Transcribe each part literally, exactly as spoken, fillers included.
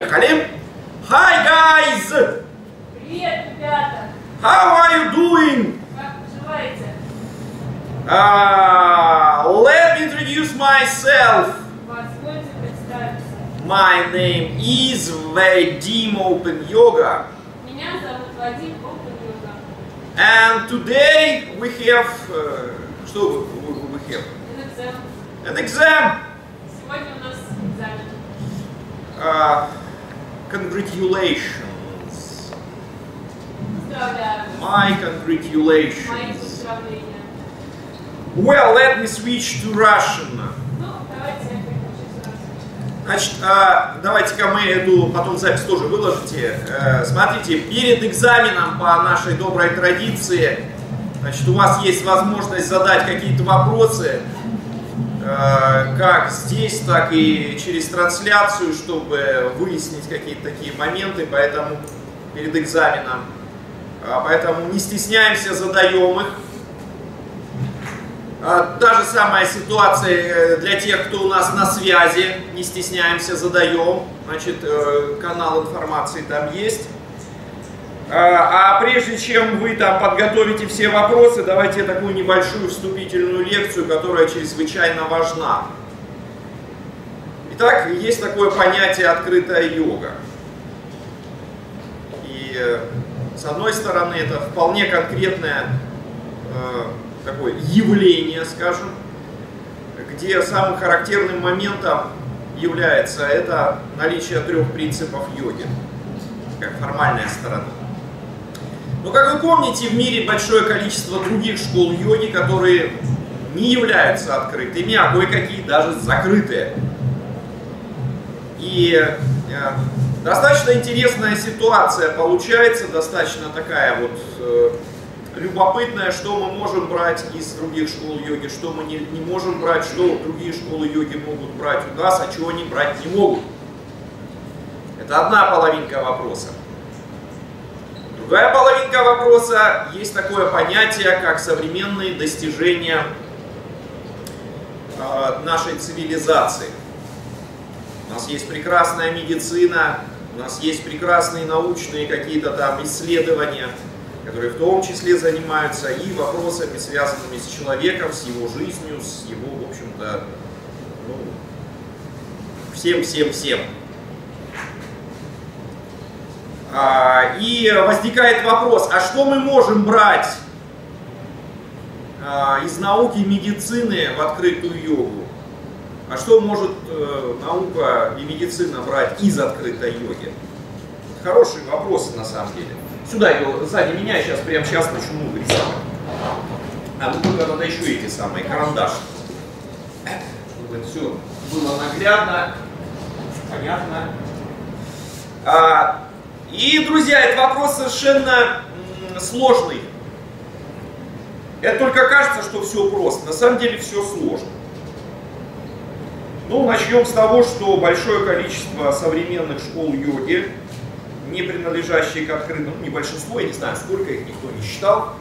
Hi guys! Привет, ребята! How are you doing? Как поживаете? Uh, let me introduce myself. Позвольте представиться. My name is Vadim Open Yoga. Меня зовут Вадим Open Yoga. And today we have... Uh, что we have? An exam. An exam. Сегодня у нас экзамен. Uh, congratulations. Поздравляю. My Мои congratulations. поздравления. Well, let me switch to Russian. Ну, давайте я переключусь сразу. Значит, а, давайте-ка мы эту потом запись тоже выложите. Э, смотрите, перед экзаменом по нашей доброй традиции, значит, у вас есть возможность задать какие-то вопросы, э, как здесь, так и через трансляцию, чтобы выяснить какие-то такие моменты, поэтому перед экзаменом. А, поэтому не стесняемся, задаем их. Та же самая ситуация для тех, кто у нас на связи, не стесняемся, задаем, значит, канал информации там есть. А прежде чем вы там подготовите все вопросы, давайте такую небольшую вступительную лекцию, которая чрезвычайно важна. Итак, есть такое понятие открытая йога. И с одной стороны, это вполне конкретное такое явление, скажем, где самым характерным моментом является это наличие трех принципов йоги, как формальная сторона. Но, как вы помните, в мире большое количество других школ йоги, которые не являются открытыми, а кое-какие даже закрытые. И э, достаточно интересная ситуация получается, достаточно такая вот э, любопытное, что мы можем брать из других школ йоги, что мы не, не можем брать, что другие школы йоги могут брать у нас, а чего они брать не могут. Это одна половинка вопроса. Другая половинка вопроса, есть такое понятие, как современные достижения э, нашей цивилизации. У нас есть прекрасная медицина, у нас есть прекрасные научные какие-то там исследования, которые в том числе занимаются и вопросами, связанными с человеком, с его жизнью, с его, в общем-то, ну, всем-всем-всем. А, и возникает вопрос, а что мы можем брать а, из науки и медицины в открытую йогу? А что может э, наука и медицина брать из открытой йоги? Хорошие вопросы на самом деле. Сюда его, сзади меня, сейчас прямо сейчас начну рисовать. А ну только надо еще эти самые карандаши. Чтобы это все было наглядно, понятно. А, и, друзья, этот вопрос совершенно м, сложный. Это только кажется, что все просто. На самом деле все сложно. Ну, начнем с того, что большое количество современных школ йоги, не принадлежащие к открытым, ну, не большинство, я не знаю, сколько их, никто не считал,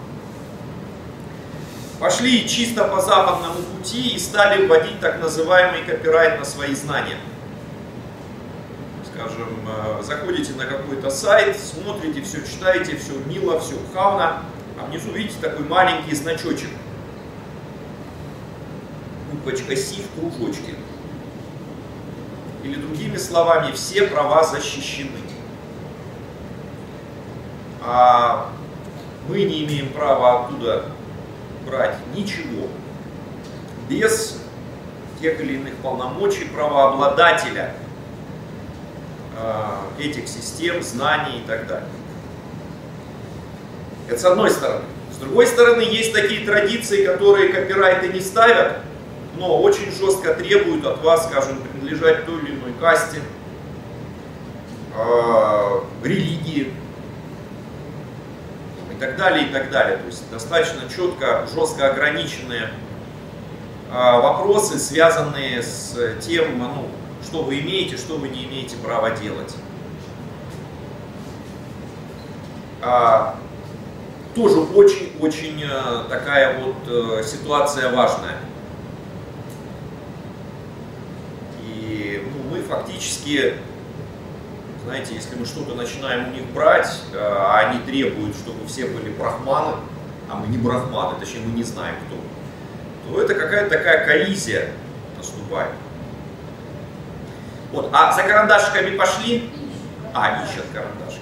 пошли чисто по западному пути и стали вводить так называемый копирайт на свои знания. Скажем, заходите на какой-то сайт, смотрите, все читаете, все мило, все хавно, а внизу видите такой маленький значочек. Буквочка Си в кружочке. Или другими словами, все права защищены. А мы не имеем права оттуда брать ничего без тех или иных полномочий правообладателя э, этих систем, знаний и так далее. Это с одной стороны. С другой стороны, есть такие традиции, которые копирайты не ставят, но очень жестко требуют от вас, скажем, принадлежать той или иной касте, э, религии, и так далее, и так далее. То есть достаточно четко, жестко ограниченные а, вопросы, связанные с тем, ну, что вы имеете, что вы не имеете права делать. А, тоже очень-очень а, такая вот а, ситуация важная. И ну, мы фактически знаете, если мы что-то начинаем у них брать, а они требуют, чтобы все были брахманы, а мы не брахманы, точнее мы не знаем кто, то это какая-то такая коллизия наступает. Вот, а за карандашиками пошли? А, ищут карандашики.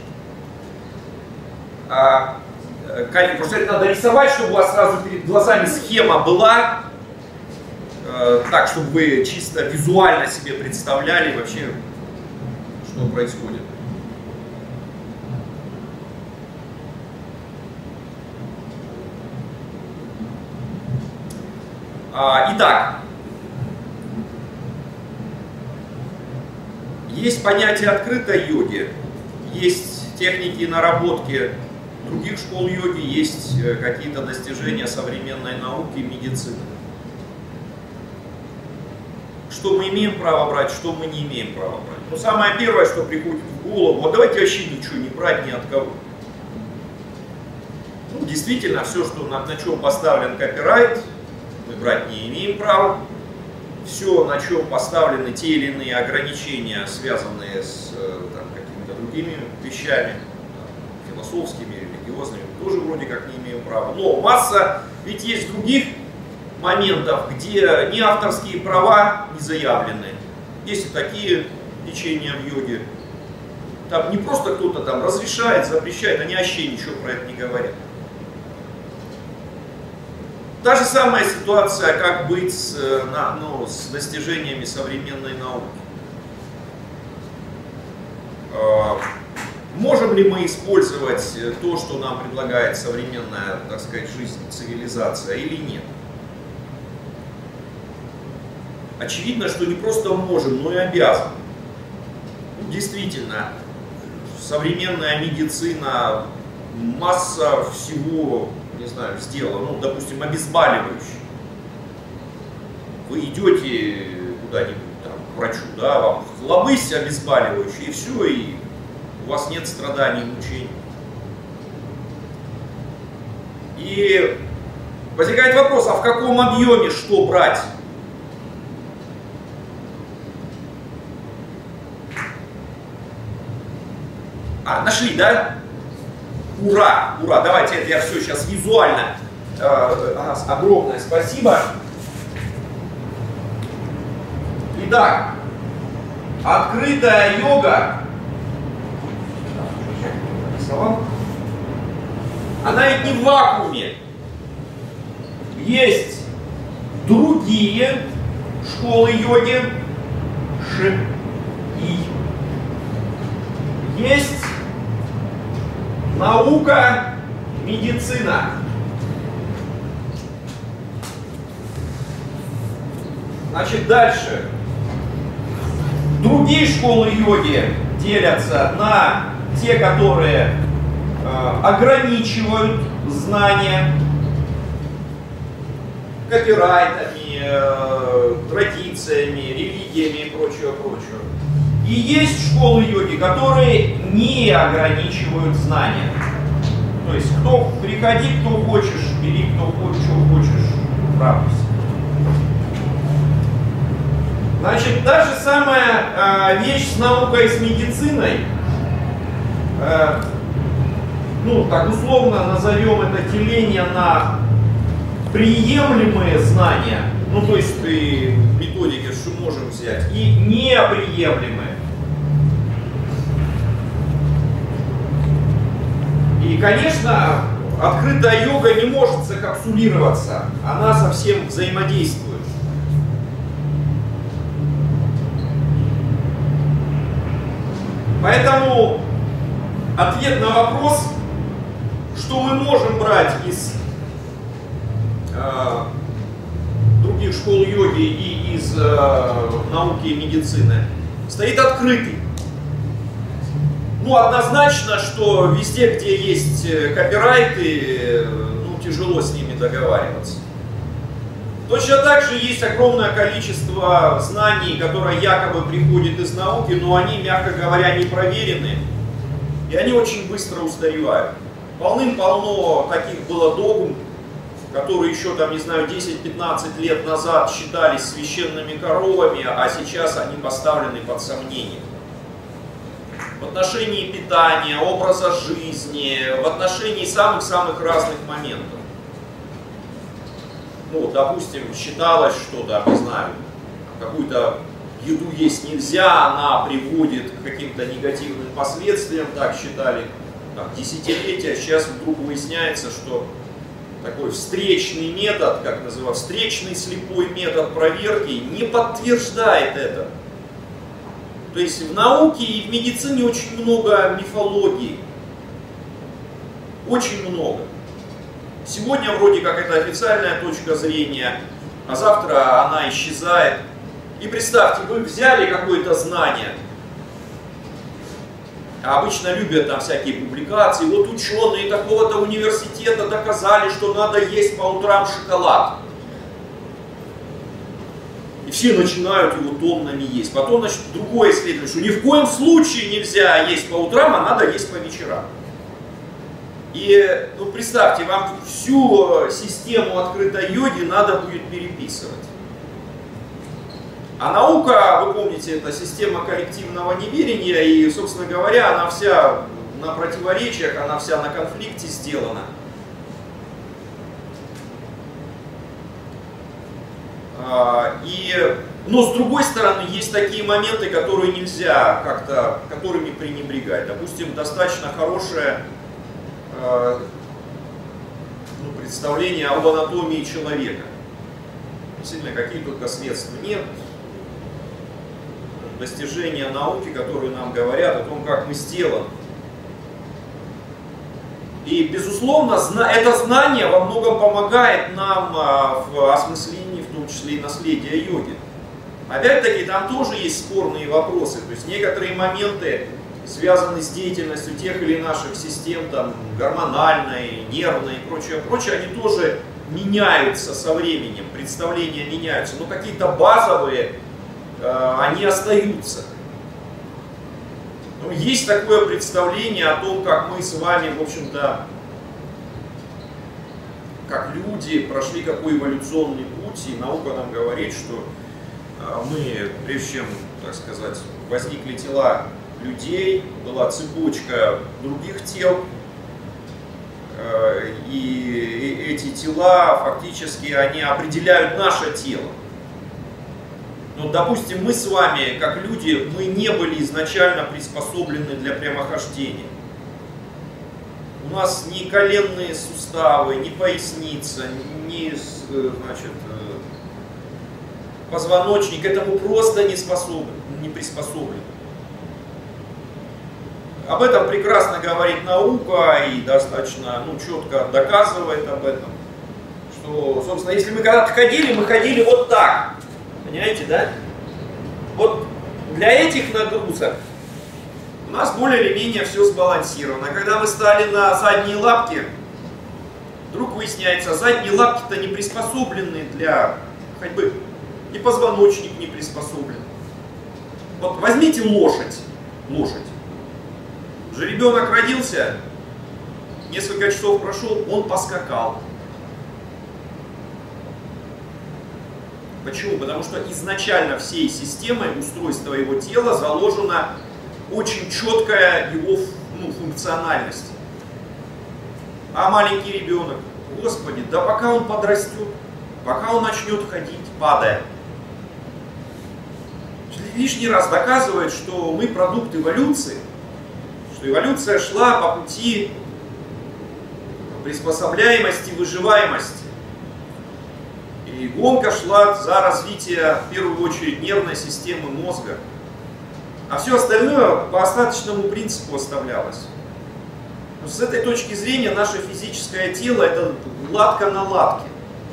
А, просто это надо рисовать, чтобы у вас сразу перед глазами схема была, э, так, чтобы вы чисто визуально себе представляли вообще, что происходит. А, итак, есть понятие открытой йоги, есть техники и наработки других школ йоги, есть какие-то достижения современной науки и медицины. Что мы имеем право брать, что мы не имеем права брать. Ну, самое первое, что приходит в голову, вот давайте вообще ничего не брать ни от кого. Ну, действительно, все, что на, на чем поставлен копирайт, мы брать не имеем права. Все, на чем поставлены те или иные ограничения, связанные с там, какими-то другими вещами, там, философскими, религиозными, тоже вроде как не имеем права. Но масса, ведь есть других моментов, где ни авторские права не заявлены. Есть и такие течения в йоге. Там не просто кто-то там разрешает, запрещает, они вообще ничего про это не говорят. Та же самая ситуация, как быть с, на, ну, с достижениями современной науки. Можем ли мы использовать то, что нам предлагает современная, так сказать, жизнь, цивилизация, или нет? Очевидно, что не просто можем, но и обязаны. Ну, действительно, современная медицина, масса всего, не знаю, сделала, ну, допустим, обезболивающее. Вы идете куда-нибудь там к врачу, да, вам хлобысь обезболивающее, и все, и у вас нет страданий, мучений. И возникает вопрос, а в каком объеме что брать? А, нашли, да? Ура, ура, давайте это я все сейчас визуально. Э, огромное спасибо. Итак, открытая йога, она ведь не в вакууме. Есть другие школы йоги, Ш, И. Есть наука, медицина. Значит, дальше. Другие школы йоги делятся на те, которые э, ограничивают знания копирайтами, э, традициями, религиями и прочее, прочее. И есть школы йоги, которые не ограничивают знания. То есть, кто приходи, кто хочешь, бери, кто хочешь, что хочешь, радуйся. Значит, та же самая э, вещь с наукой и с медициной, э, ну, так условно назовем это деление на приемлемые знания, ну, то есть и методики, что можем взять, и неприемлемые. И, конечно, открытая йога не может закапсулироваться, она со всем взаимодействует. Поэтому ответ на вопрос, что мы можем брать из э, других школ йоги и из э, науки и медицины, стоит открытый. Ну, однозначно, что везде, где есть копирайты, ну, тяжело с ними договариваться. Точно так же есть огромное количество знаний, которые якобы приходят из науки, но они, мягко говоря, не проверены, и они очень быстро устаревают. Полным-полно таких было догм, которые еще, там, не знаю, десять-пятнадцать лет назад считались священными коровами, а сейчас они поставлены под сомнение. в отношении питания, образа жизни, в отношении самых-самых разных моментов. Ну, допустим, считалось, что, да, не знаю, какую-то еду есть нельзя, она приводит к каким-то негативным последствиям, так считали там, десятилетия. Сейчас вдруг выясняется, что такой встречный метод, как называется, встречный слепой метод проверки не подтверждает это. То есть в науке и в медицине очень много мифологии. Очень много. Сегодня вроде как это официальная точка зрения, а завтра она исчезает. И представьте, вы взяли какое-то знание, а обычно любят там всякие публикации, вот ученые такого-то университета доказали, что надо есть по утрам шоколад. И все начинают его тоннами есть. Потом, значит, другое исследование, что ни в коем случае нельзя есть по утрам, а надо есть по вечерам. И ну, представьте, вам всю систему открытой йоги надо будет переписывать. А наука, вы помните, это система коллективного неверия, и, собственно говоря, она вся на противоречиях, она вся на конфликте сделана. И, но с другой стороны, есть такие моменты, которые нельзя как-то, которыми пренебрегать. Допустим, достаточно хорошее ну, представление об анатомии человека. Действительно, какие только средства нет. Достижения науки, которые нам говорят о том, как мы сделаны. И, безусловно, это знание во многом помогает нам в осмыслении, в том числе и наследия йоги. Опять-таки, там тоже есть спорные вопросы. То есть некоторые моменты связаны с деятельностью тех или наших систем, там, гормональной, нервной и прочее, прочее, они тоже меняются со временем, представления меняются, но какие-то базовые э, они остаются. Но есть такое представление о том, как мы с вами, в общем-то, как люди прошли какой эволюционный путь, и наука нам говорит, что э, мы, прежде чем, так сказать, возникли тела людей, была цепочка других тел, и эти тела фактически они определяют наше тело. Но, допустим, мы с вами, как люди, мы не были изначально приспособлены для прямохождения. У нас ни коленные суставы, ни поясница, ни, значит, позвоночник к этому просто не способен, не приспособлен. Об этом прекрасно говорит наука и достаточно ну, четко доказывает об этом, что, собственно, если мы когда-то ходили, мы ходили вот так, понимаете, да? Вот для этих нагрузок у нас более или менее все сбалансировано. Когда мы стали на задние лапки, вдруг выясняется, задние лапки-то не приспособлены для ходьбы, и позвоночник не приспособлен. Вот возьмите лошадь, лошадь. Уже ребенок родился, несколько часов прошел, он поскакал. Почему? Потому что изначально всей системой устройства его тела заложена очень четкая его ну, функциональность. А маленький ребенок, Господи, да пока он подрастет, пока он начнет ходить, падая. Лишний раз доказывает, что мы продукт эволюции. Эволюция шла по пути приспособляемости, выживаемости. И гонка шла за развитие, в первую очередь, нервной системы мозга. А все остальное по остаточному принципу оставлялось. Но с этой точки зрения наше физическое тело – это латка на латке.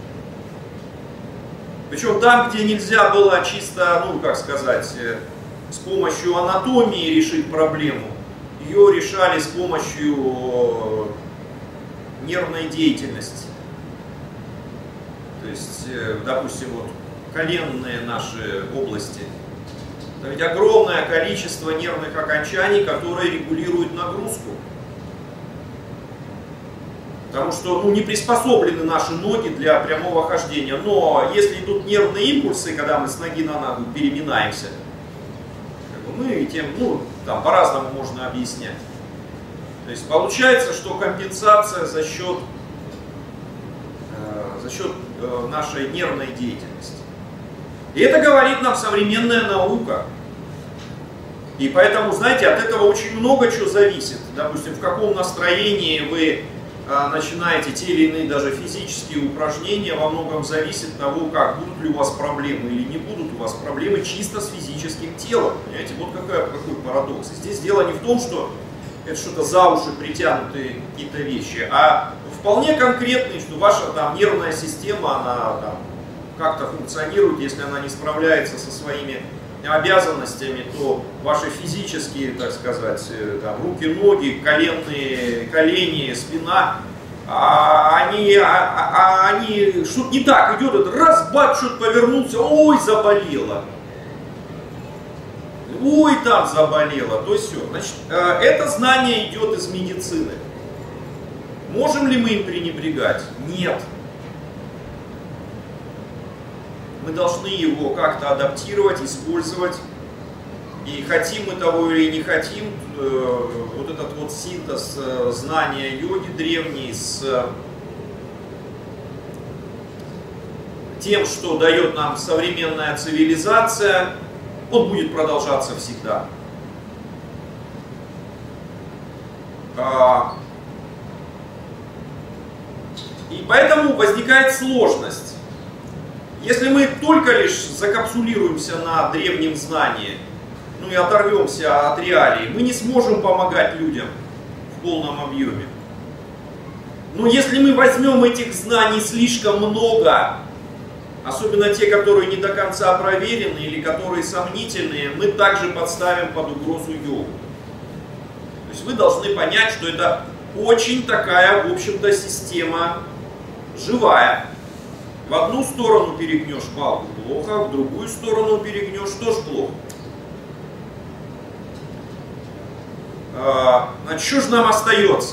Причем там, где нельзя было чисто, ну как сказать, с помощью анатомии решить проблему, ее решали с помощью нервной деятельности. То есть, допустим, вот коленные наши области. Это ведь огромное количество нервных окончаний, которые регулируют нагрузку. Потому что ну, не приспособлены наши ноги для прямого хождения. Но если идут нервные импульсы, когда мы с ноги на ногу переминаемся, мы тем, ну, там по-разному можно объяснять. То есть получается, что компенсация за счет, э, за счет э, нашей нервной деятельности. И это говорит нам современная наука. И поэтому, знаете, от этого очень много чего зависит. Допустим, в каком настроении вы а, начинаете те или иные даже физические упражнения, во многом зависит от того, как будут ли у вас проблемы или не будут у вас проблемы чисто с физическим телом. Понимаете, вот какой, какой парадокс. И здесь дело не в том, что это что-то за уши притянутые какие-то вещи, а вполне конкретные, что ваша там нервная система, она там как-то функционирует, если она не справляется со своими обязанностями, то ваши физические, так сказать, там, руки, ноги, коленные, колени, спина, а, они, а, а, они что-то не так идет, это раз, бац, что-то повернулся, ой, заболело. Ой, там заболело, то есть все. Значит, это знание идет из медицины. Можем ли мы им пренебрегать? Нет. Мы должны его как-то адаптировать, использовать. И хотим мы того или не хотим, вот этот вот синтез знания йоги древней с тем, что дает нам современная цивилизация, он будет продолжаться всегда. И поэтому возникает сложность. Если мы только лишь закапсулируемся на древнем знании, ну и оторвемся от реалий, мы не сможем помогать людям в полном объеме. Но если мы возьмем этих знаний слишком много, особенно те, которые не до конца проверены или которые сомнительные, мы также подставим под угрозу йогу. То есть вы должны понять, что это очень такая, в общем-то, система живая. В одну сторону перегнешь палку — плохо, в другую сторону перегнешь — тоже плохо. Значит, что же нам остается?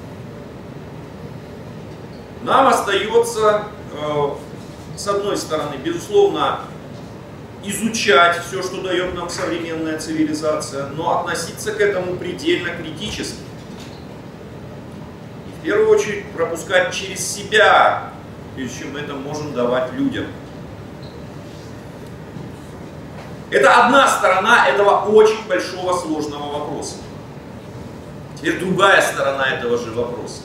Нам остается, с одной стороны, безусловно, изучать все, что дает нам современная цивилизация, но относиться к этому предельно критически. И в первую очередь пропускать через себя, прежде чем мы это можем давать людям. Это одна сторона этого очень большого сложного вопроса. Теперь другая сторона этого же вопроса.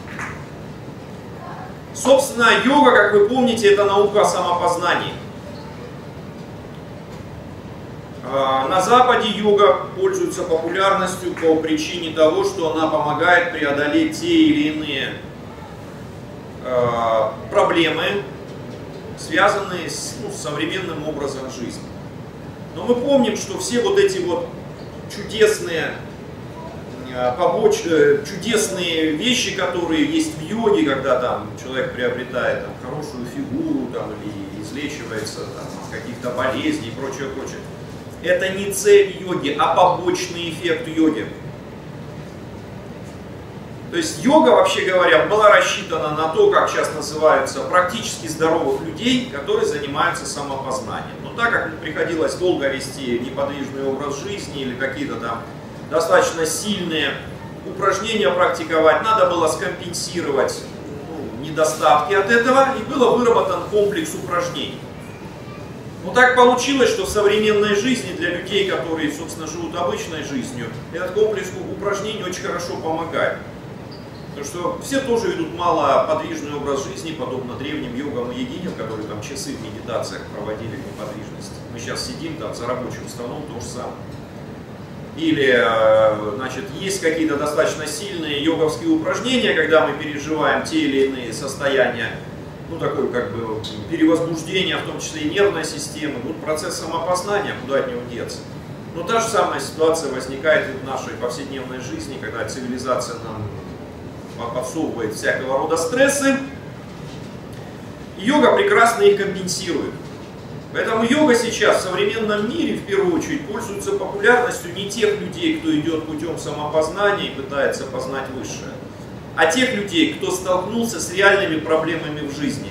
Собственно, йога, как вы помните, это наука о самопознании. На Западе йога пользуется популярностью по причине того, что она помогает преодолеть те или иные проблемы, связанные с, ну, с современным образом жизни. Но мы помним, что все вот эти вот чудесные, побоч... чудесные вещи, которые есть в йоге, когда там человек приобретает там хорошую фигуру там, или излечивается там, от каких-то болезней и прочее, прочее, это не цель йоги, а побочный эффект йоги. То есть йога, вообще говоря, была рассчитана на то, как сейчас называются, практически здоровых людей, которые занимаются самопознанием. Но так как приходилось долго вести неподвижный образ жизни или какие-то там достаточно сильные упражнения практиковать, надо было скомпенсировать ну, недостатки от этого, и был выработан комплекс упражнений. Но так получилось, что в современной жизни для людей, которые, собственно, живут обычной жизнью, этот комплекс упражнений очень хорошо помогает. Потому что все тоже ведут малоподвижный образ жизни, подобно древним йогам и йогиням, которые там часы в медитациях проводили в неподвижности. Мы сейчас сидим там за рабочим столом, то же самое. Или, значит, есть какие-то достаточно сильные йоговские упражнения, когда мы переживаем те или иные состояния, ну, такое как бы перевозбуждение, в том числе и нервной системы, ну, процесс самопознания, куда от него деться. Но та же самая ситуация возникает и в нашей повседневной жизни, когда цивилизация нам подсовывает всякого рода стрессы, и йога прекрасно их компенсирует. Поэтому йога сейчас в современном мире, в первую очередь, пользуется популярностью не тех людей, кто идет путем самопознания и пытается познать высшее, а тех людей, кто столкнулся с реальными проблемами в жизни.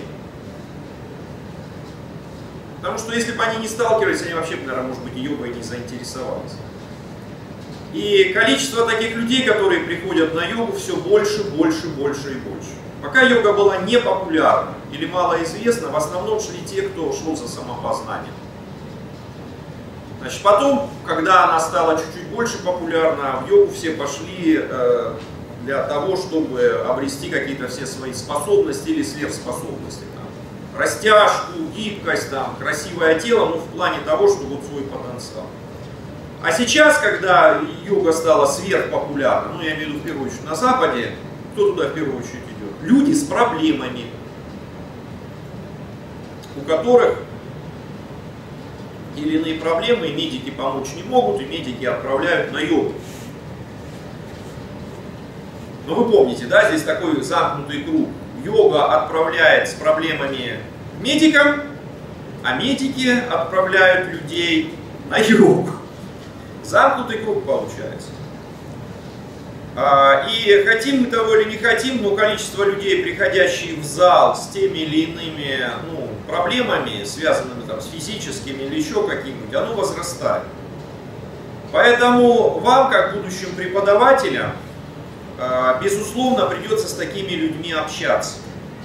Потому что если бы они не сталкивались, они вообще, наверное, может быть, йогой не заинтересовались. И количество таких людей, которые приходят на йогу, все больше, больше, больше и больше. Пока йога была не популярна или малоизвестна, в основном шли те, кто шел за самопознанием. Значит, потом, когда она стала чуть-чуть больше популярна, в йогу все пошли э, для того, чтобы обрести какие-то все свои способности или сверхспособности. Там, растяжку, гибкость, там, красивое тело, ну, в плане того, что вот свой потенциал. А сейчас, когда йога стала сверхпопулярна, ну, я имею в виду в первую очередь на Западе, кто туда в первую очередь идет? Люди с проблемами, у которых или иные проблемы, и медики помочь не могут, и медики отправляют на йогу. Но вы помните, да, здесь такой замкнутый круг. Йога отправляет с проблемами медикам, а медики отправляют людей на йогу. Замкнутый круг получается. И хотим мы того или не хотим, но количество людей, приходящих в зал с теми или иными ну, проблемами, связанными там, с физическими или еще какими-нибудь, оно возрастает. Поэтому вам, как будущим преподавателям, безусловно, придется с такими людьми общаться.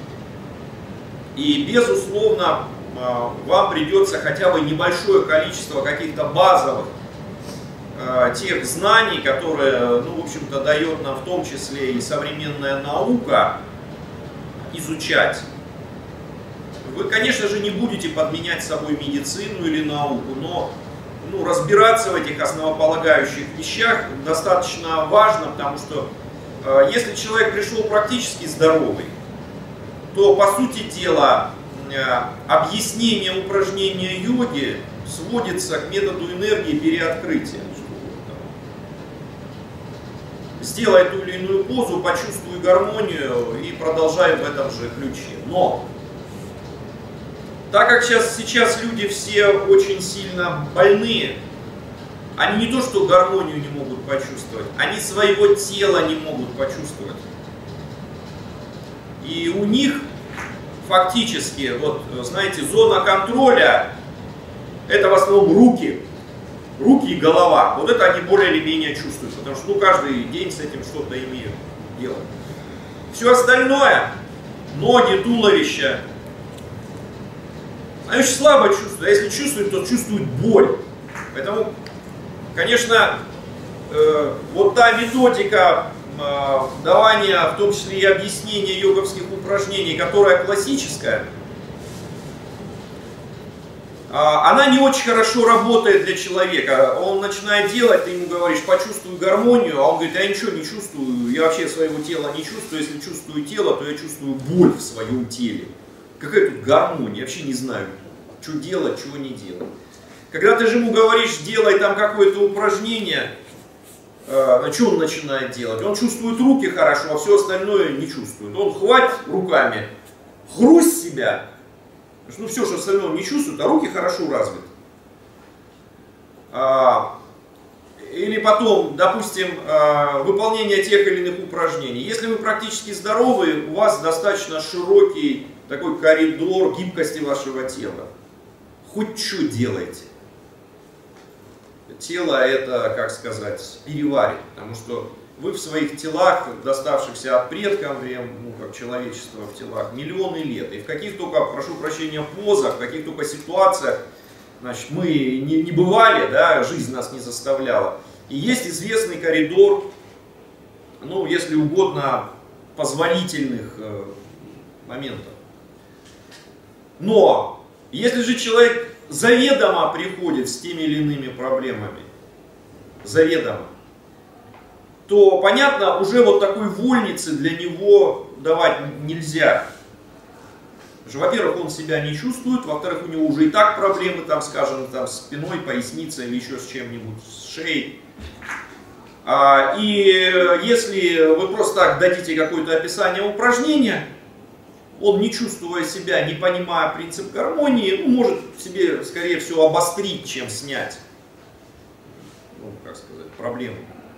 И, безусловно, вам придется хотя бы небольшое количество каких-то базовых тех знаний, которые, ну, в общем-то, дает нам в том числе и современная наука, изучать. Вы, конечно же, не будете подменять собой медицину или науку, но ну, разбираться в этих основополагающих вещах достаточно важно, потому что э, если человек пришел практически здоровый, то, по сути дела, э, объяснение упражнения йоги сводится к методу энергии переоткрытия. Сделай ту или иную позу, почувствуй гармонию и продолжай в этом же ключе. Но, так как сейчас, сейчас люди все очень сильно больны, они не то что гармонию не могут почувствовать, они своего тела не могут почувствовать. И у них фактически, вот знаете, зона контроля — это в основном руки. Руки и голова, вот это они более или менее чувствуют, потому что ну, каждый день с этим что-то имеют дело. Все остальное, ноги, туловище, они очень слабо чувствуют, а если чувствуют, то чувствуют боль. Поэтому, конечно, э, вот та методика э, давания, в том числе и объяснения йоговских упражнений, которая классическая, она не очень хорошо работает для человека. Он начинает делать, ты ему говоришь, почувствуй гармонию, а он говорит, я ничего не чувствую, я вообще своего тела не чувствую, если чувствую тело, то я чувствую боль в своем теле. Какая тут гармония, я вообще не знаю, что делать, чего не делать. Когда ты же ему говоришь, делай там какое-то упражнение, э, что он начинает делать? Он чувствует руки хорошо, а все остальное не чувствует. Он хватит руками, хрусть себя. Ну, все, что остальное не чувствует, а руки хорошо развиты. А, или потом, допустим, а, выполнение тех или иных упражнений. Если вы практически здоровы, у вас достаточно широкий такой коридор гибкости вашего тела. Хоть что делайте. Тело это, как сказать, переварит, потому что вы в своих телах, доставшихся от предков, ну, как человечество в телах, миллионы лет. И в каких только, прошу прощения, позах, в каких только ситуациях, значит, мы не, не бывали, да, жизнь нас не заставляла. И есть известный коридор, ну, если угодно, позволительных э, моментов. Но, если же человек заведомо приходит с теми или иными проблемами, заведомо, то, понятно, уже вот такой вольницы для него давать нельзя. Во-первых, он себя не чувствует, во-вторых, у него уже и так проблемы, там, скажем, там, с спиной, поясницей или еще с чем-нибудь, с шеей. А, и если вы просто так дадите какое-то описание упражнения, он, не чувствуя себя, не понимая принцип гармонии, ну, может себе, скорее всего, обострить, чем снять, ну, как сказать, проблему.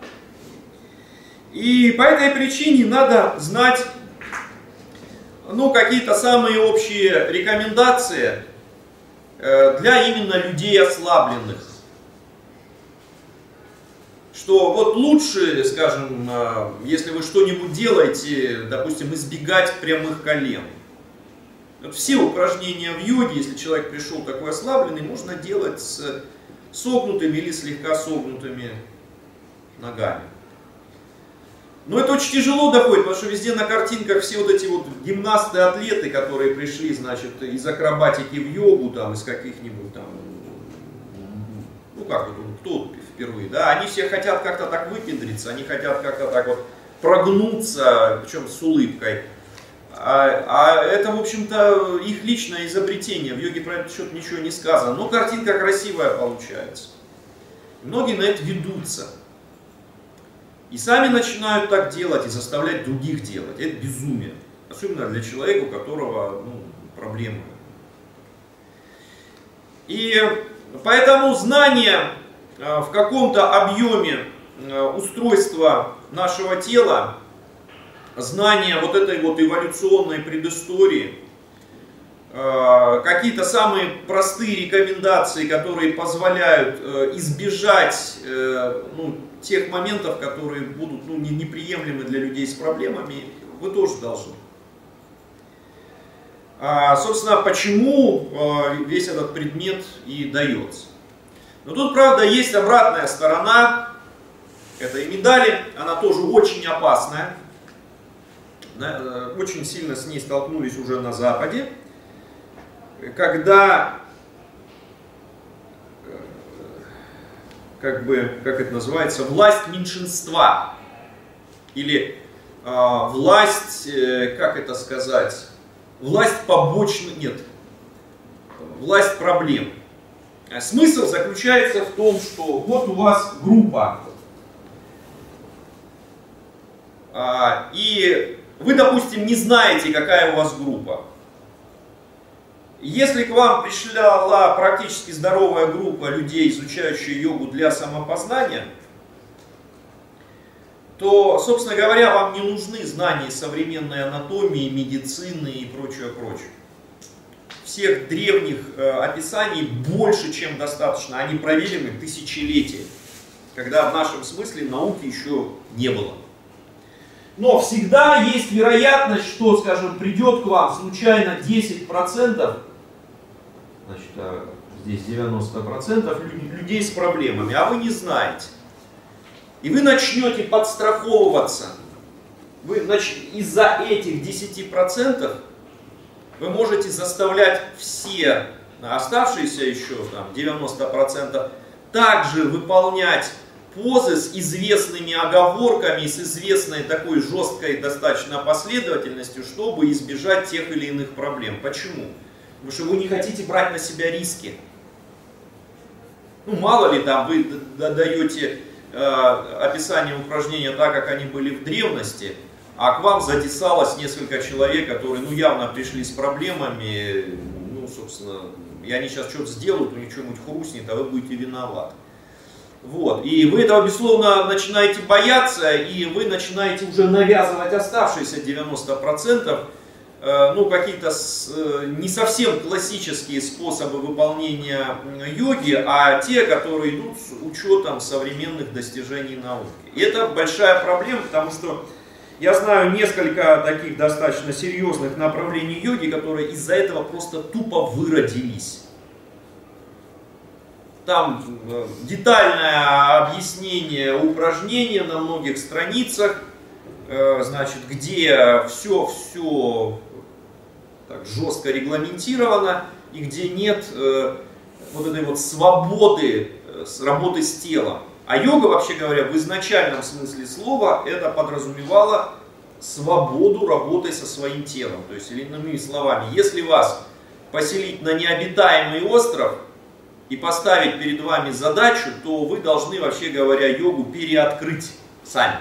И по этой причине надо знать, ну, какие-то самые общие рекомендации для именно людей ослабленных. что вот лучше, скажем, если вы что-нибудь делаете, допустим, избегать прямых колен. Вот все упражнения в йоге, если человек пришел такой ослабленный, можно делать с согнутыми или слегка согнутыми ногами. Но это очень тяжело доходит, потому что везде на картинках все вот эти вот гимнасты, атлеты, которые пришли, значит, из акробатики в йогу, там, из каких-нибудь там, ну как вот, кто впервые, да, они все хотят как-то так выпендриться, они хотят как-то так вот прогнуться, причем с улыбкой. А, а это, в общем-то, их личное изобретение, в йоге про этот счет ничего не сказано, но картинка красивая получается. Многие на это ведутся. И сами начинают так делать и заставлять других делать. Это безумие. Особенно для человека, у которого ну, проблемы. И поэтому знание в каком-то объеме устройства нашего тела, знание вот этой вот эволюционной предыстории, какие-то самые простые рекомендации, которые позволяют избежать ну, тех моментов, которые будут ну, неприемлемы для людей с проблемами, вы тоже должны. А, собственно, почему весь этот предмет и дается. Но тут, правда, есть обратная сторона этой медали, она тоже очень опасная. Очень сильно с ней столкнулись уже на Западе, когда, как бы, как это называется, власть меньшинства, или э, власть, э, как это сказать, власть побочных, нет, власть проблем. Смысл заключается в том, что вот у вас группа, э, и вы, допустим, не знаете, какая у вас группа. Если к вам пришла практически здоровая группа людей, изучающих йогу для самопознания, то, собственно говоря, вам не нужны знания современной анатомии, медицины и прочее, прочее. Всех древних э, описаний больше, чем достаточно. Они проверены тысячелетия, когда в нашем смысле науки еще не было. Но всегда есть вероятность, что, скажем, придет к вам случайно десять процентов, значит, а здесь девяносто процентов людей с проблемами, а вы не знаете. И вы начнете подстраховываться. Вы нач... из-за этих десяти процентов вы можете заставлять все оставшиеся еще там, девяносто процентов также выполнять позы с известными оговорками, с известной такой жесткой достаточно последовательностью, чтобы избежать тех или иных проблем. Почему? Потому что вы не хотите брать на себя риски. Ну, мало ли там вы даете э, описание упражнения так, как они были в древности, а к вам затесалось несколько человек, которые ну, явно пришли с проблемами, ну, собственно, и они сейчас что-то сделают, у них что-нибудь хрустнет, а вы будете виноваты. Вот. И вы этого, безусловно, начинаете бояться, и вы начинаете уже навязывать оставшиеся девяносто процентов, э, ну, какие-то э, не совсем классические способы выполнения йоги, а те, которые идут с учетом современных достижений науки. И это большая проблема, потому что я знаю несколько таких достаточно серьезных направлений йоги, которые из-за этого просто тупо выродились. Там детальное объяснение упражнения на многих страницах, значит, где все, все так жестко регламентировано и где нет вот этой вот свободы работы с телом. А йога, вообще говоря, в изначальном смысле слова это подразумевала свободу работы со своим телом. То есть, иными словами, если вас поселить на необитаемый остров и поставить перед вами задачу, то вы должны, вообще говоря, йогу переоткрыть сами.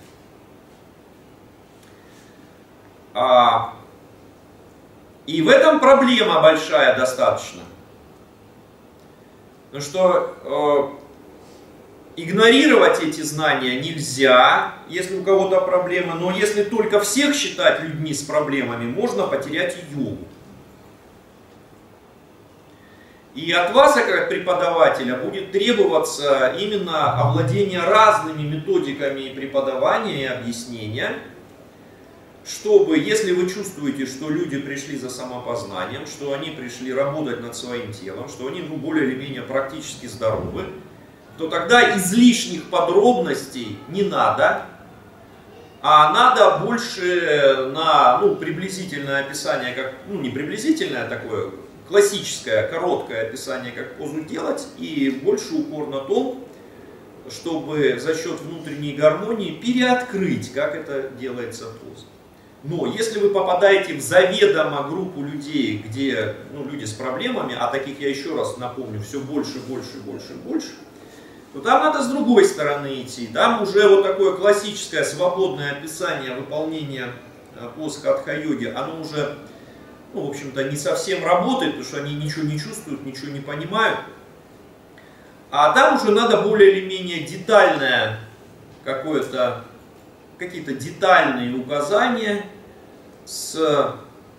А, и в этом проблема большая достаточно. Потому что э, игнорировать эти знания нельзя, если у кого-то проблемы, но если только всех считать людьми с проблемами, можно потерять и йогу. И от вас, как преподавателя, будет требоваться именно овладение разными методиками преподавания и объяснения, чтобы, если вы чувствуете, что люди пришли за самопознанием, что они пришли работать над своим телом, что они ну, более или менее практически здоровы, то тогда излишних подробностей не надо, а надо больше на ну, приблизительное описание, как, ну не приблизительное, такое классическое, короткое описание, как позу делать, и больше упор на том, чтобы за счет внутренней гармонии переоткрыть, как это делается поза. Но если вы попадаете в заведомо группу людей, где ну, люди с проблемами, а таких, я еще раз напомню, все больше, больше, больше, больше, то там надо с другой стороны идти. Там уже вот такое классическое свободное описание выполнения поз хатха-йоги, оно уже, ну, в общем-то, не совсем работает, потому что они ничего не чувствуют, ничего не понимают. А там уже надо более или менее детальное какое-то, какие-то детальные указания с,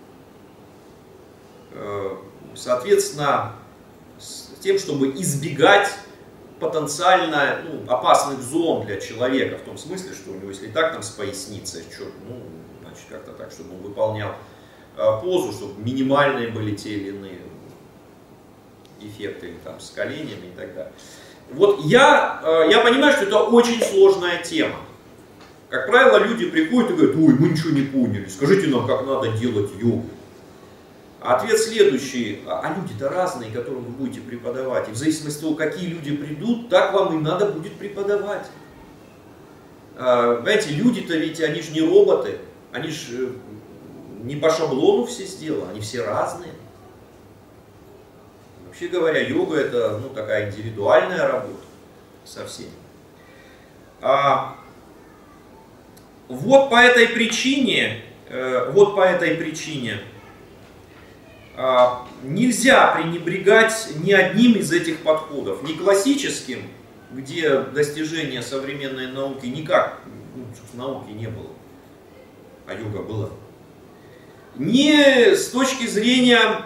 соответственно, с тем, чтобы избегать потенциально ну, опасных зон для человека, в том смысле, что у него, если и так там с поясницей, что, ну, значит, как-то так, чтобы он выполнял э, позу, чтобы минимальные были те или иные эффекты там, с коленями и так далее. Вот я, э, я понимаю, что это очень сложная тема. Как правило, люди приходят и говорят: ой, мы ничего не поняли, скажите нам, как надо делать йогу. А ответ следующий: а люди-то разные, которым вы будете преподавать. И в зависимости от того, какие люди придут, так вам и надо будет преподавать. Понимаете, люди-то ведь, они же не роботы, они же не по шаблону все сделаны, они все разные. Вообще говоря, йога это ну, такая индивидуальная работа со всеми. А, вот по этой причине, вот по этой причине нельзя пренебрегать ни одним из этих подходов, ни классическим, где достижения современной науки никак, ну, науки не было, а йога была, ни с точки зрения,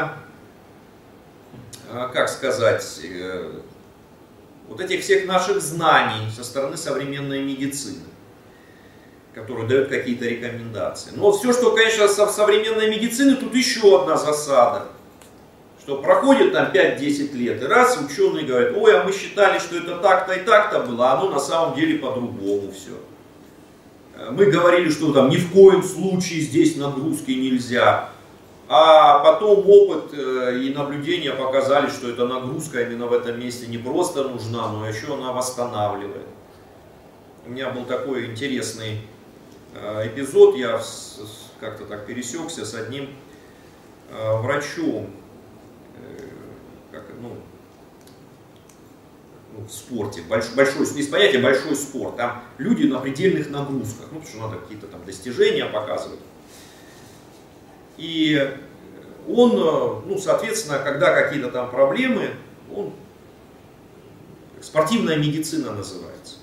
как сказать, вот этих всех наших знаний со стороны современной медицины, которые дают какие-то рекомендации. Но все, что, конечно, со современной медицины, тут еще одна засада. Что проходит там пять-десять лет, и раз ученые говорят: ой, а мы считали, что это так-то и так-то было, а оно на самом деле по-другому все. Мы говорили, что там ни в коем случае здесь нагрузки нельзя. А потом опыт и наблюдения показали, что эта нагрузка именно в этом месте не просто нужна, но еще она восстанавливает. У меня был такой интересный эпизод, я как-то так пересекся с одним врачом, как, ну, в спорте, большой, большой, есть понятие большой спорт, там люди на предельных нагрузках, ну, потому что надо какие-то там достижения показывать. И он, ну, соответственно, когда какие-то там проблемы, он, спортивная медицина называется.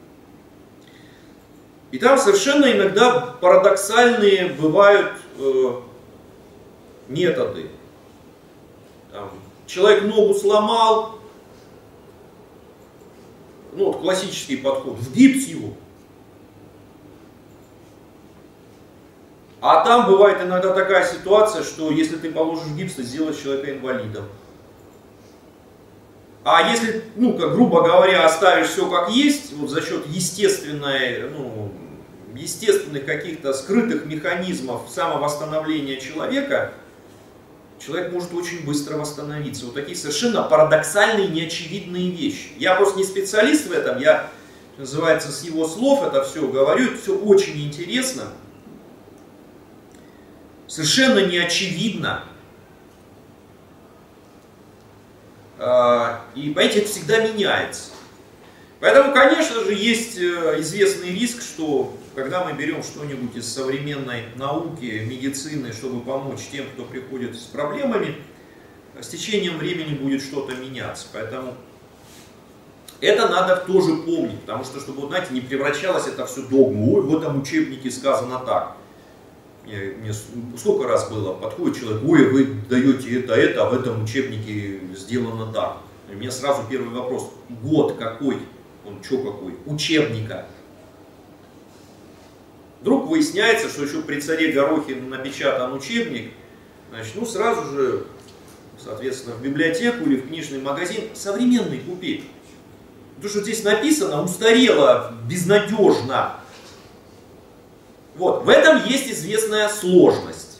И там совершенно иногда парадоксальные бывают э, методы. Там, человек ногу сломал, ну вот классический подход, в гипс его. А там бывает иногда такая ситуация, что если ты положишь гипс, ты сделаешь человека инвалидом. А если, ну, как грубо говоря, оставишь все как есть, вот за счет естественной, ну, естественных каких-то скрытых механизмов самовосстановления человека, человек может очень быстро восстановиться. Вот такие совершенно парадоксальные, неочевидные вещи. Я просто не специалист в этом, я, называется, с его слов это все говорю, это все очень интересно. Совершенно неочевидно. И, понимаете, это всегда меняется. Поэтому, конечно же, есть известный риск, что когда мы берем что-нибудь из современной науки, медицины, чтобы помочь тем, кто приходит с проблемами, с течением времени будет что-то меняться. Поэтому это надо тоже помнить, потому что, чтобы, знаете, не превращалось это все в догму. Ой, в этом учебнике сказано так. Мне, мне сколько раз было, подходит человек, ой, вы даете это, это, а в этом учебнике сделано так. И у меня сразу первый вопрос, год какой? Он что какой? Учебника. Вдруг выясняется, что еще при царе Горохе напечатан учебник, значит, ну сразу же, соответственно, в библиотеку или в книжный магазин современный купить. Потому что здесь написано устарело, безнадежно. Вот, в этом есть известная сложность.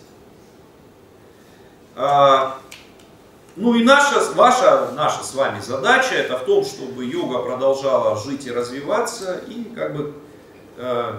А, ну и наша, ваша, наша с вами задача это в том, чтобы йога продолжала жить и развиваться, и как бы а,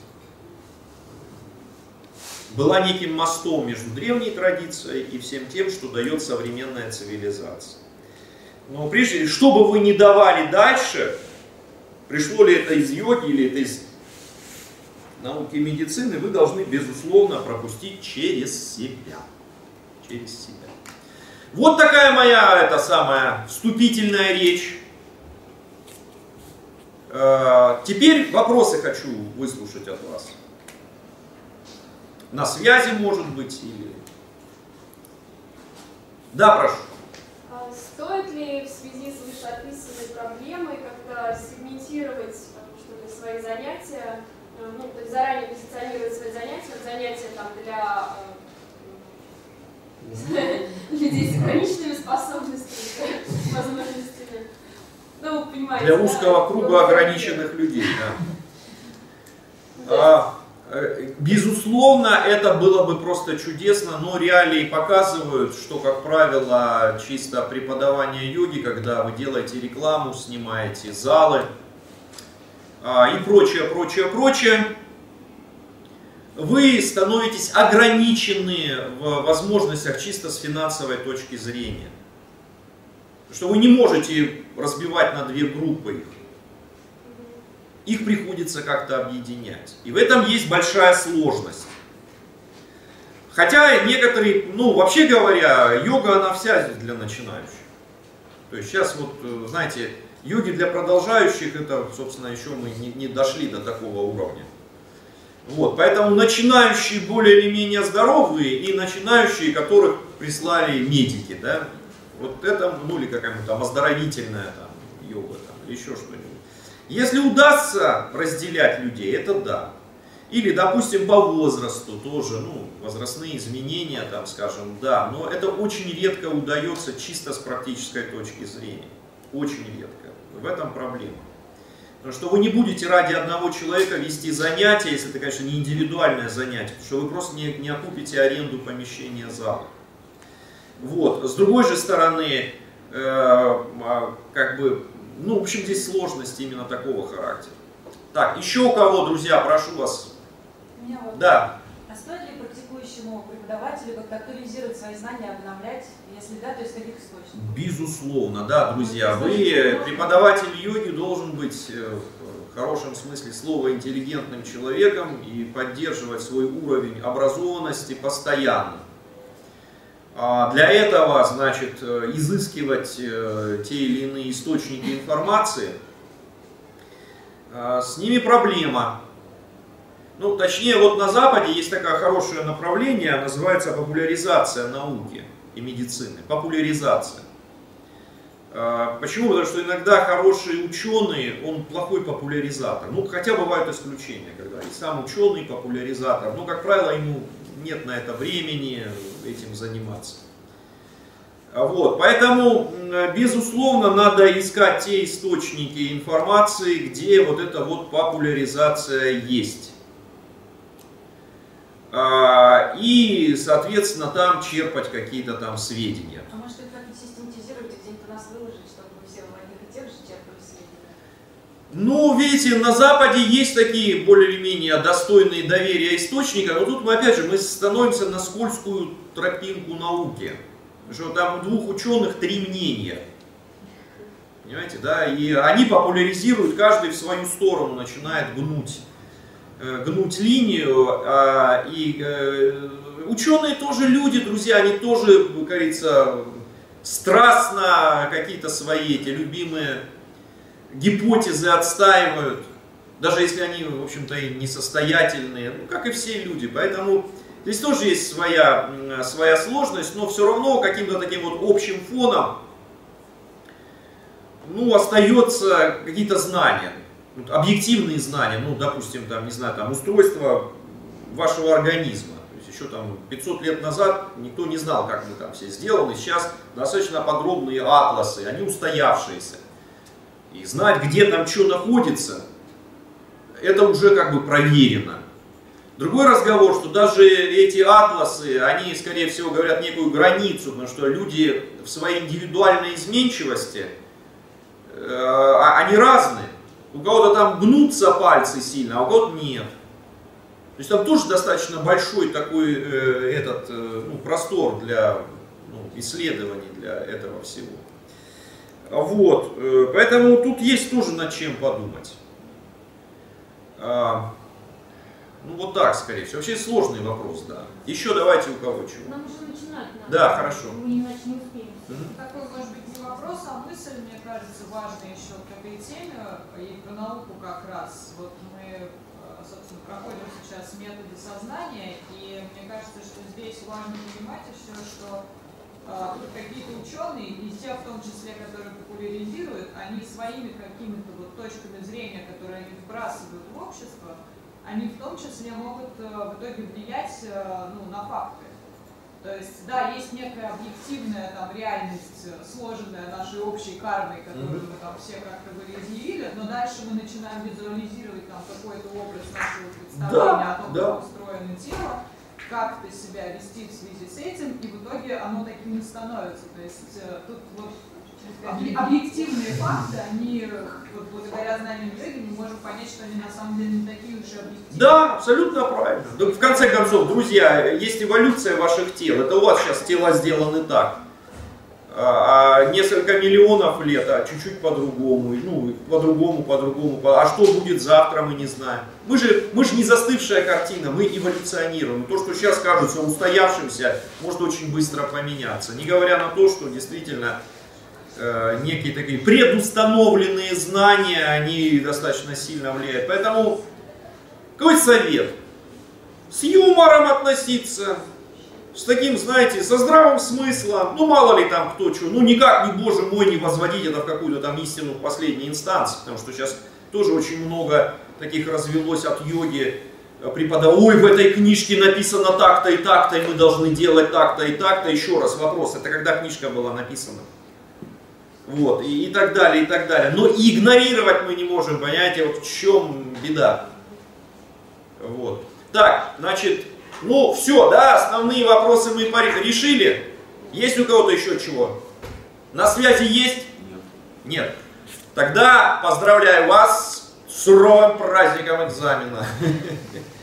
была неким мостом между древней традицией и всем тем, что дает современная цивилизация. Но прежде, что бы вы ни давали дальше, пришло ли это из йоги или это из науки медицины, вы должны, безусловно, пропустить через себя. Через себя. Вот такая моя, эта самая, вступительная речь. Теперь вопросы хочу выслушать от вас. На связи, может быть, или... Да, прошу. Стоит ли в связи с вышеописанной проблемой как-то сегментировать что ли, свои занятия, ну, то есть заранее позиционировать свои занятия, занятия там, для э, людей с ограниченными способностями, возможностями? Ну, вы понимаете, для узкого да, круга ограниченных людей, да. А, безусловно, это было бы просто чудесно, но реалии показывают, что, как правило, чисто преподавание йоги, когда вы делаете рекламу, снимаете залы а, и прочее, прочее, прочее, вы становитесь ограничены в возможностях чисто с финансовой точки зрения. Что вы не можете разбивать на две группы их. Их приходится как-то объединять. И в этом есть большая сложность. Хотя некоторые, ну вообще говоря, йога она вся для начинающих. То есть сейчас вот, знаете, йоги для продолжающих, это, собственно, еще мы не, не дошли до такого уровня. Вот, поэтому начинающие более или менее здоровые и начинающие, которых прислали медики, да, вот это, ну или какая-нибудь там оздоровительная там, йога, там, или еще что-нибудь. Если удастся разделять людей, это да. Или, допустим, по возрасту тоже, ну, возрастные изменения, там, скажем, да. Но это очень редко удается чисто с практической точки зрения. Очень редко. В этом проблема. Потому что вы не будете ради одного человека вести занятия, если это, конечно, не индивидуальное занятие, потому что вы просто не, не окупите аренду помещения зала. Вот. С другой же стороны, э, как бы, ну, в общем, здесь сложности именно такого характера. Так, еще у кого, друзья, прошу вас. У меня вот. Да. А стоит ли практикующему преподавателю как-то актуализировать свои знания, обновлять? Если да, то из каких источников? Безусловно, да, друзья. Вы, преподаватель йоги, должен быть в хорошем смысле слова интеллигентным человеком и поддерживать свой уровень образованности постоянно. Для этого, значит, изыскивать те или иные источники информации, с ними проблема. Ну, точнее, вот на Западе есть такое хорошее направление, называется популяризация науки и медицины. Популяризация. Почему? Потому что иногда хороший ученый, он плохой популяризатор. Ну, хотя бывают исключения, когда и сам ученый популяризатор, но, как правило, ему нет на это времени этим заниматься. Вот, поэтому, безусловно, надо искать те источники информации, где вот эта вот популяризация есть. И, соответственно, там черпать какие-то там сведения. А может, это как-то систематизировать, где-нибудь у нас выложить, чтобы мы все в одних и тех же черпали сведения? Ну, видите, на Западе есть такие более или менее достойные доверия источника, но тут мы, опять же, мы становимся на скользкую тропинку науки. Что там у двух ученых три мнения. Понимаете, да? И они популяризируют, каждый в свою сторону начинает гнуть, э, гнуть линию. Э, и э, ученые тоже люди, друзья, они тоже, как говорится, страстно какие-то свои эти любимые гипотезы отстаивают. Даже если они, в общем-то, и несостоятельные, ну, как и все люди. Поэтому Здесь тоже есть своя, своя сложность, но все равно каким-то таким вот общим фоном, ну, остается какие-то знания, объективные знания, ну, допустим, там, не знаю, там, устройство вашего организма. То есть еще там пятьсот лет назад никто не знал, как мы там все сделаны. Сейчас достаточно подробные атласы, они устоявшиеся. И знать, где там что находится, это уже как бы проверено. Другой разговор, что даже эти атласы, они, скорее всего, говорят некую границу, потому что люди в своей индивидуальной изменчивости, э, они разные. У кого-то там гнутся пальцы сильно, а у кого-то нет. То есть там тоже достаточно большой такой э, этот, э, ну, простор для ну, исследований для этого всего. Вот, э, поэтому тут есть тоже над чем подумать. А, ну вот так, скорее всего. Вообще сложный вопрос, да. Еще давайте у кого чего. Нам уже начинать надо. Да, хорошо. Мы иначе не успеем. Мгм. Такой, может быть, не вопрос, а мысль, мне кажется, важная еще к этой теме и про науку как раз. Вот мы, собственно, проходим сейчас методы сознания, и мне кажется, что здесь важно понимать еще, что э, какие-то ученые, и те в том числе, которые популяризируют, они своими какими-то вот точками зрения, которые они вбрасывают в общество, они в том числе могут э, в итоге влиять э, ну, на факты. То есть, да, есть некая объективная там реальность, сложенная нашей общей кармой, которую мы там все как-то были изъявили, но дальше мы начинаем визуализировать там какой-то образ нашего представления Да, о том, да. как устроено тело, как-то себя вести в связи с этим, и в итоге оно таким не становится. То есть э, тут вот объ- объективные факты, они вот, благодаря знаниям йоги мы можем понять, что они на самом деле не такие уж и объективные. Да, абсолютно правильно. Да, в конце концов, друзья, есть эволюция ваших тел. Это у вас сейчас тела сделаны так. А, а несколько миллионов лет, а чуть-чуть по-другому. Ну, по-другому, по-другому. А что будет завтра, мы не знаем. Мы же, мы же не застывшая картина, мы эволюционируем. То, что сейчас кажется устоявшимся, может очень быстро поменяться. Не говоря на то, что действительно некие такие предустановленные знания, они достаточно сильно влияют. Поэтому какой совет? С юмором относиться, с таким, знаете, со здравым смыслом. Ну, мало ли там кто что. Ну, никак, не, боже мой, не возводить это в какую-то там истину в последней инстанции. Потому что сейчас тоже очень много таких развелось от йоги преподавателей. Ой, в этой книжке написано так-то и так-то, и мы должны делать так-то и так-то. Еще раз вопрос, это когда книжка была написана? Вот, и, и так далее, и так далее. Но и игнорировать мы не можем, понимаете, вот в чем беда. Вот. Так, значит, ну все, да, основные вопросы мы решили. Есть у кого-то еще чего? На связи есть? Нет. Нет. Тогда поздравляю вас с суровым праздником экзамена.